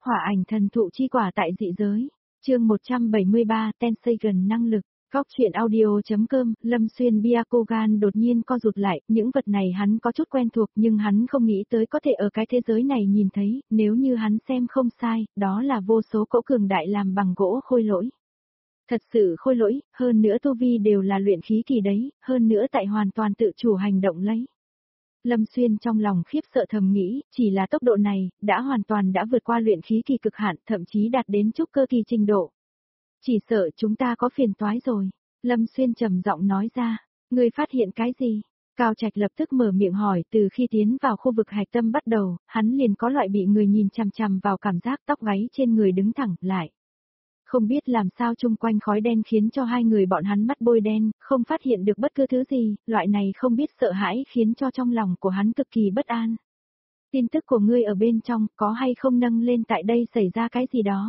Hỏa ảnh thần thụ chi quả tại dị giới. Chương 173, Tensagen năng lực. Góc truyện audio.com, Lâm Xuyên Byakugan đột nhiên co rụt lại, những vật này hắn có chút quen thuộc nhưng hắn không nghĩ tới có thể ở cái thế giới này nhìn thấy, nếu như hắn xem không sai, đó là vô số cỗ cường đại làm bằng gỗ khôi lỗi. Thật sự khôi lỗi, hơn nữa tu vi đều là luyện khí kỳ đấy, hơn nữa tại hoàn toàn tự chủ hành động lấy. Lâm Xuyên trong lòng khiếp sợ thầm nghĩ, chỉ là tốc độ này, đã hoàn toàn đã vượt qua luyện khí kỳ cực hạn, thậm chí đạt đến trúc cơ kỳ trình độ. Chỉ sợ chúng ta có phiền toái rồi. Lâm Xuyên trầm giọng nói ra, ngươi phát hiện cái gì? Cao Trạch lập tức mở miệng hỏi, từ khi tiến vào khu vực hạch tâm bắt đầu, hắn liền có loại bị người nhìn chằm chằm vào cảm giác tóc gáy trên người đứng thẳng lại. Không biết làm sao chung quanh khói đen khiến cho hai người bọn hắn mắt bôi đen, không phát hiện được bất cứ thứ gì, loại này không biết sợ hãi khiến cho trong lòng của hắn cực kỳ bất an. Tin tức của ngươi ở bên trong, có hay không nâng lên tại đây xảy ra cái gì đó?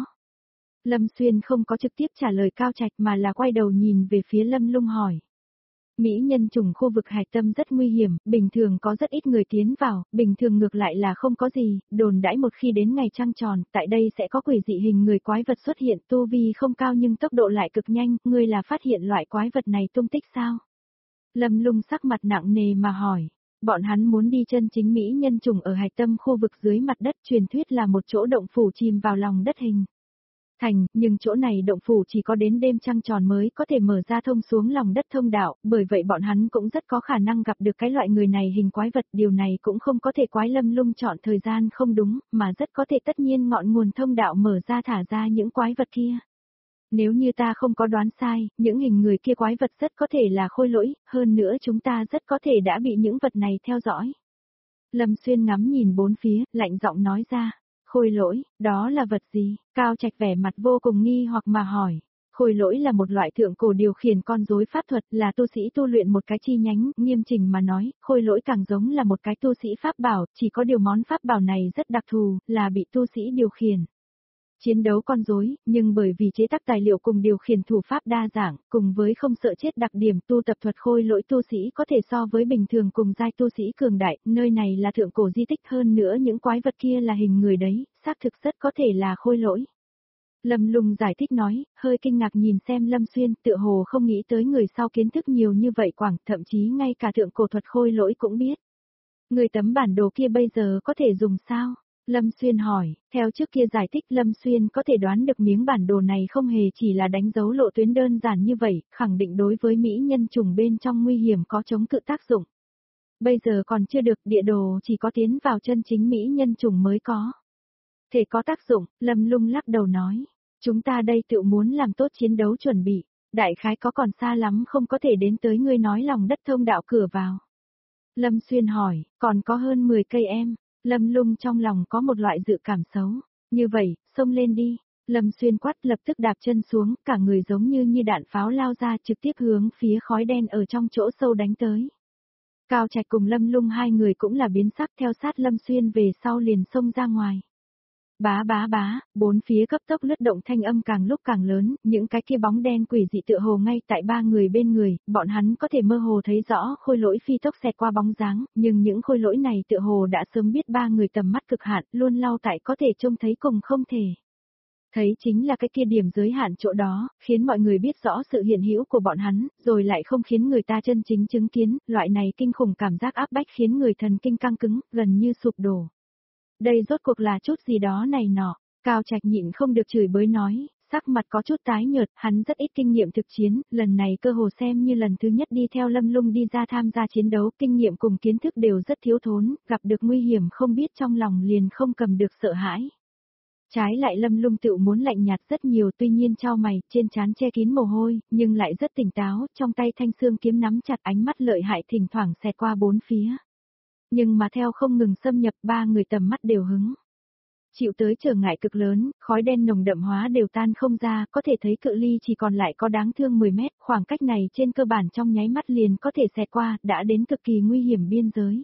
Lâm Xuyên không có trực tiếp trả lời Cao Trạch mà là quay đầu nhìn về phía Lâm Lung hỏi. Mỹ nhân trùng khu vực hạch tâm rất nguy hiểm, bình thường có rất ít người tiến vào, bình thường ngược lại là không có gì, đồn đãi một khi đến ngày trăng tròn, tại đây sẽ có quỷ dị hình người quái vật xuất hiện, tu vi không cao nhưng tốc độ lại cực nhanh, ngươi là phát hiện loại quái vật này tung tích sao? Lâm Lung sắc mặt nặng nề mà hỏi, bọn hắn muốn đi chân chính Mỹ nhân trùng ở hạch tâm khu vực dưới mặt đất, truyền thuyết là một chỗ động phủ chìm vào lòng đất hình thành, nhưng chỗ này động phủ chỉ có đến đêm trăng tròn mới có thể mở ra thông xuống lòng đất thông đạo, bởi vậy bọn hắn cũng rất có khả năng gặp được cái loại người này hình quái vật, điều này cũng không có thể quái Lâm Lung chọn thời gian không đúng, mà rất có thể tất nhiên ngọn nguồn thông đạo mở ra thả ra những quái vật kia. Nếu như ta không có đoán sai, những hình người kia quái vật rất có thể là khôi lỗi, hơn nữa chúng ta rất có thể đã bị những vật này theo dõi. Lâm Xuyên ngắm nhìn bốn phía, lạnh giọng nói ra. Khôi lỗi, đó là vật gì? Cao Trạch vẻ mặt vô cùng nghi hoặc mà hỏi. Khôi lỗi là một loại thượng cổ điều khiển con rối pháp thuật, là tu sĩ tu luyện một cái chi nhánh, nghiêm chỉnh mà nói, khôi lỗi càng giống là một cái tu sĩ pháp bảo, chỉ có điều món pháp bảo này rất đặc thù, là bị tu sĩ điều khiển. Chiến đấu con rối, nhưng bởi vì chế tác tài liệu cùng điều khiển thủ pháp đa dạng, cùng với không sợ chết đặc điểm tu tập thuật khôi lỗi tu sĩ có thể so với bình thường cùng giai tu sĩ cường đại, nơi này là thượng cổ di tích hơn nữa những quái vật kia là hình người đấy, xác thực rất có thể là khôi lỗi. Lâm Lung giải thích nói, hơi kinh ngạc nhìn xem Lâm Xuyên, tựa hồ không nghĩ tới người sau kiến thức nhiều như vậy quảng, thậm chí ngay cả thượng cổ thuật khôi lỗi cũng biết. Người tấm bản đồ kia bây giờ có thể dùng sao? Lâm Xuyên hỏi, theo trước kia giải thích Lâm Xuyên có thể đoán được miếng bản đồ này không hề chỉ là đánh dấu lộ tuyến đơn giản như vậy, khẳng định đối với Mỹ nhân trùng bên trong nguy hiểm có chống cự tác dụng. Bây giờ còn chưa được, địa đồ chỉ có tiến vào chân chính Mỹ nhân trùng mới có. Thể có tác dụng, Lâm Lung lắc đầu nói, chúng ta đây tự muốn làm tốt chiến đấu chuẩn bị, đại khái có còn xa lắm không có thể đến tới ngươi nói lòng đất thông đạo cửa vào. Lâm Xuyên hỏi, còn có hơn 10 cây em. Lâm Lung trong lòng có một loại dự cảm xấu. Như vậy, xông lên đi. Lâm Xuyên quát lập tức đạp chân xuống, cả người giống như đạn pháo lao ra trực tiếp hướng phía khói đen ở trong chỗ sâu đánh tới. Cao Trạch cùng Lâm Lung hai người cũng là biến sắc theo sát Lâm Xuyên về sau liền xông ra ngoài. Bá bá bá, bốn phía cấp tốc lướt động thanh âm càng lúc càng lớn, những cái kia bóng đen quỷ dị tựa hồ ngay tại ba người bên người, bọn hắn có thể mơ hồ thấy rõ khôi lỗi phi tốc xẹt qua bóng dáng, nhưng những khôi lỗi này tựa hồ đã sớm biết ba người tầm mắt cực hạn, luôn lau tại có thể trông thấy cùng không thể. Thấy chính là cái kia điểm giới hạn chỗ đó, khiến mọi người biết rõ sự hiện hữu của bọn hắn, rồi lại không khiến người ta chân chính chứng kiến, loại này kinh khủng cảm giác áp bách khiến người thần kinh căng cứng, gần như sụp đổ. Đây rốt cuộc là chút gì đó này nọ, Cao Trạch nhịn không được chửi bới nói, sắc mặt có chút tái nhợt, hắn rất ít kinh nghiệm thực chiến, lần này cơ hồ xem như lần thứ nhất đi theo Lâm Lung đi ra tham gia chiến đấu, kinh nghiệm cùng kiến thức đều rất thiếu thốn, gặp được nguy hiểm không biết trong lòng liền không cầm được sợ hãi. Trái lại Lâm Lung tự muốn lạnh nhạt rất nhiều, tuy nhiên chau mày, trên trán che kín mồ hôi, nhưng lại rất tỉnh táo, trong tay thanh xương kiếm nắm chặt, ánh mắt lợi hại thỉnh thoảng xẹt qua bốn phía. Nhưng mà theo không ngừng xâm nhập, ba người tầm mắt đều hứng. Chịu tới trở ngại cực lớn, khói đen nồng đậm hóa đều tan không ra, có thể thấy cự ly chỉ còn lại có đáng thương 10 mét, khoảng cách này trên cơ bản trong nháy mắt liền có thể xẹt qua, đã đến cực kỳ nguy hiểm biên giới.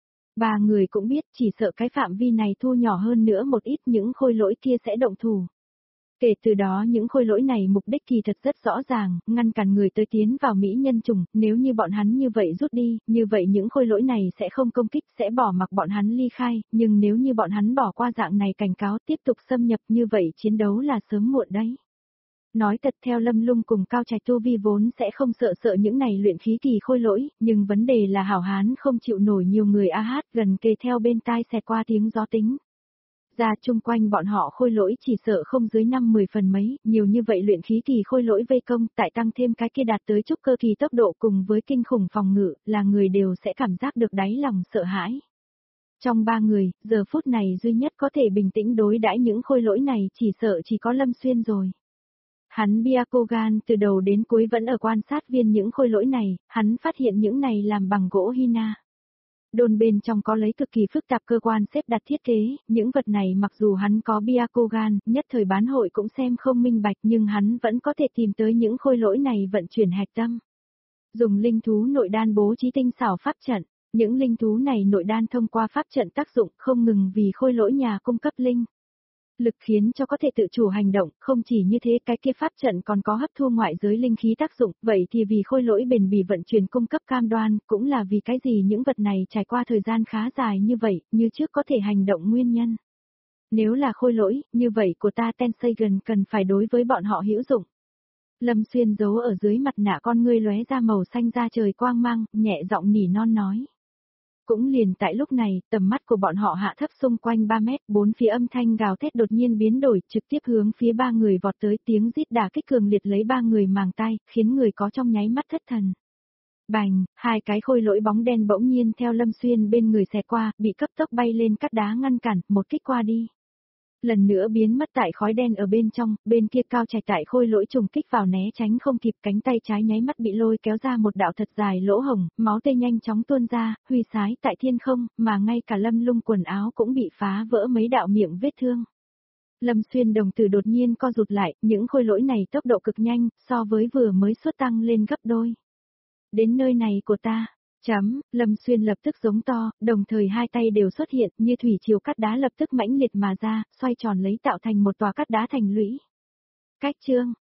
Ba người cũng biết chỉ sợ cái phạm vi này thu nhỏ hơn nữa một ít những khôi lỗi kia sẽ động thủ. Kể từ đó những khôi lỗi này mục đích kỳ thật rất rõ ràng, ngăn cản người tới tiến vào mỹ nhân trùng, nếu như bọn hắn như vậy rút đi, như vậy những khôi lỗi này sẽ không công kích, sẽ bỏ mặc bọn hắn ly khai, nhưng nếu như bọn hắn bỏ qua dạng này cảnh cáo tiếp tục xâm nhập như vậy chiến đấu là sớm muộn đấy. Nói thật theo Lâm Lung cùng Cao Trạch tu vi vốn sẽ không sợ những này luyện khí kỳ khôi lỗi, nhưng vấn đề là hảo hán không chịu nổi nhiều người a hát gần kề theo bên tai xẹt qua tiếng gió tính. Ra chung quanh bọn họ khôi lỗi chỉ sợ không dưới 5-10 phần mấy, nhiều như vậy luyện khí kỳ khôi lỗi vây công, tại tăng thêm cái kia đạt tới trúc cơ kỳ tốc độ cùng với kinh khủng phòng ngự, là người đều sẽ cảm giác được đáy lòng sợ hãi. Trong 3 người, giờ phút này duy nhất có thể bình tĩnh đối đãi những khôi lỗi này chỉ sợ chỉ có Lâm Xuyên rồi. Hắn Byakugan từ đầu đến cuối vẫn ở quan sát viên những khôi lỗi này, hắn phát hiện những này làm bằng gỗ Hina. Đồn bên trong có lấy cực kỳ phức tạp cơ quan xếp đặt thiết kế, những vật này mặc dù hắn có Byakugan, nhất thời bán hội cũng xem không minh bạch nhưng hắn vẫn có thể tìm tới những khôi lỗi này vận chuyển hạch tâm. Dùng linh thú nội đan bố trí tinh xảo pháp trận, những linh thú này nội đan thông qua pháp trận tác dụng không ngừng vì khôi lỗi nhà cung cấp linh lực khiến cho có thể tự chủ hành động, không chỉ như thế cái kia pháp trận còn có hấp thu ngoại giới linh khí tác dụng, vậy thì vì khôi lỗi bền bỉ vận chuyển cung cấp cam đoan, cũng là vì cái gì những vật này trải qua thời gian khá dài như vậy, như trước có thể hành động nguyên nhân. Nếu là khôi lỗi, như vậy của ta Tenseigan cần phải đối với bọn họ hữu dụng. Lâm Xuyên giấu ở dưới mặt nạ con ngươi lóe ra màu xanh da trời quang mang, nhẹ giọng nỉ non nói. Cũng liền tại lúc này, tầm mắt của bọn họ hạ thấp xung quanh 3 mét, bốn phía âm thanh gào thét đột nhiên biến đổi, trực tiếp hướng phía 3 người vọt tới, tiếng rít đả kích cường liệt lấy 3 người màng tai, khiến người có trong nháy mắt thất thần. Bành, hai cái khôi lỗi bóng đen bỗng nhiên theo Lâm Xuyên bên người xẹt qua, bị cấp tốc bay lên cắt đá ngăn cản, một kích qua đi. Lần nữa biến mất tại khói đen ở bên trong, bên kia Cao Trạch tại khôi lỗi trùng kích vào né tránh không kịp, cánh tay trái nháy mắt bị lôi kéo ra một đạo thật dài lỗ hồng, máu tươi nhanh chóng tuôn ra, huy sái tại thiên không, mà ngay cả Lâm Lung quần áo cũng bị phá vỡ mấy đạo miệng vết thương. Lâm Xuyên đồng tử đột nhiên co rụt lại, những khôi lỗi này tốc độ cực nhanh, so với vừa mới xuất tăng lên gấp đôi. Đến nơi này của ta. Lâm Xuyên lập tức giống to, đồng thời hai tay đều xuất hiện, như thủy triều cắt đá lập tức mãnh liệt mà ra, xoay tròn lấy tạo thành một tòa cắt đá thành lũy. Cách chương,